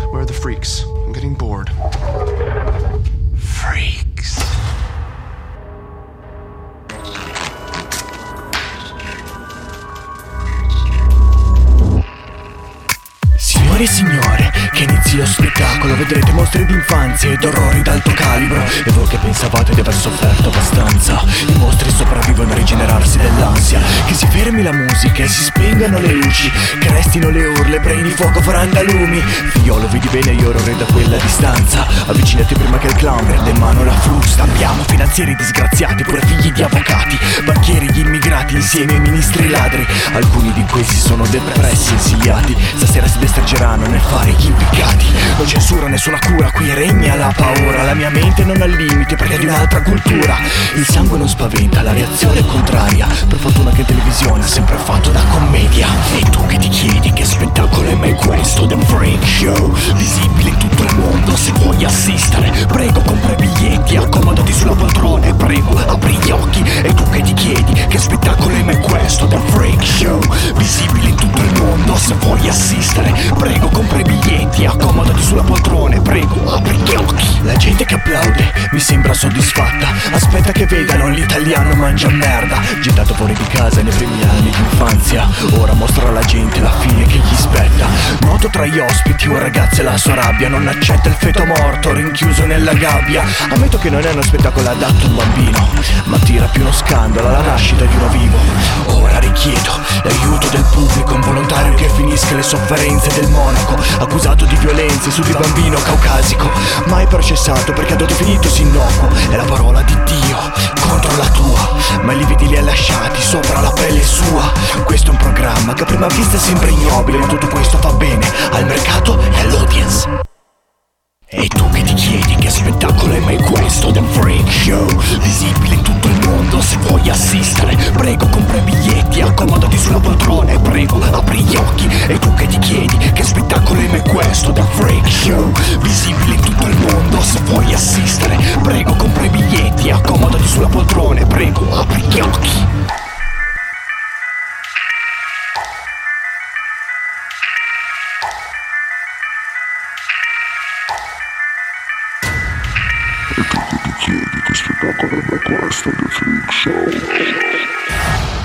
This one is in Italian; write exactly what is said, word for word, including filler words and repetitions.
Where are the freaks? I'm getting bored. Freaks. Signore e signore, che inizi lo spettacolo. Vedrete mostri d'infanzia ed orrori d'alto calibro. E voi che pensavate di aver sofferto abbastanza, i mostri sopravvivono a rigenerarsi dell'ansia. Che si fermi la musica e si spengano le luci, che restino le urle, brain di fuoco, frandalumi. Figliolo, vedi bene gli orrori da quella distanza. Avvicinati prima che il clown prenda in mano la frusta. Abbiamo finanzieri disgraziati, pure figli di avvocati, banchieri, gli immigrati insieme ai ministri ladri. Alcuni di questi sono depressi, insigliati. Stasera si destreggeranno nel fare gli impiccati. Non censura, nessuna cura, qui regna la paura. La mia mente non ha limiti perché è di un'altra cultura. Il sangue non spaventa, la reazione è contraria. Per fortuna che in televisione ha sempre fatto da commedia. E tu che ti chiedi che spettacolo è mai questo? The Freak Show, visibile in tutto il mondo. Se vuoi assistere, prego compra i biglietti, accomodati sulla poltrona e prego apri gli occhi. E tu che ti chiedi che spettacolo è mai questo? The Freak Show, visibile in tutto il mondo. Se vuoi assistere, prego compra i biglietti, accomodati sulla poltrona e prego apri gli occhi. La gente che applaude mi sembra soddisfatta. Aspetta che vedano l'italiano mangia merda. Gettato fuori di casa nei primi anni di infanzia, ora mostra alla gente la fine che gli spetta. Noto tra gli ospiti un ragazzo e la sua rabbia. Non accetta il feto morto rinchiuso nella gabbia. Ammetto che non è uno spettacolo adatto a un bambino, ma tira più uno scandalo alla nascita di uno vivo. Ora richiedo l'aiuto del pubblico, un volontario che finisca le sofferenze del monaco accusato di violenze su di bambino caucasico, mai processato perché hanno definito innocuo. È la parola di Dio contro la tua, ma i lividi li ha lasciati sopra la pelle sua. Questo è un programma che a prima vista sembra ignobile, ma tutto questo fa bene al mercato e all'audience. E tu che ti chiedi che spettacolo è mai questo? The Freak Show, visibile in tutto il mondo. Se vuoi assistere, prego compra i biglietti, accomodati sulla poltrona e prego apri gli occhi. E tu che ti chiedi che spettacolo è mai questo? The Freak Show, visibile in tutto il mondo. Se vuoi assistere, prego compra i biglietti, accomodati sulla poltrona e prego apri gli occhi. E tu che ti chiedi che spettacolo è questo? The Freak Show.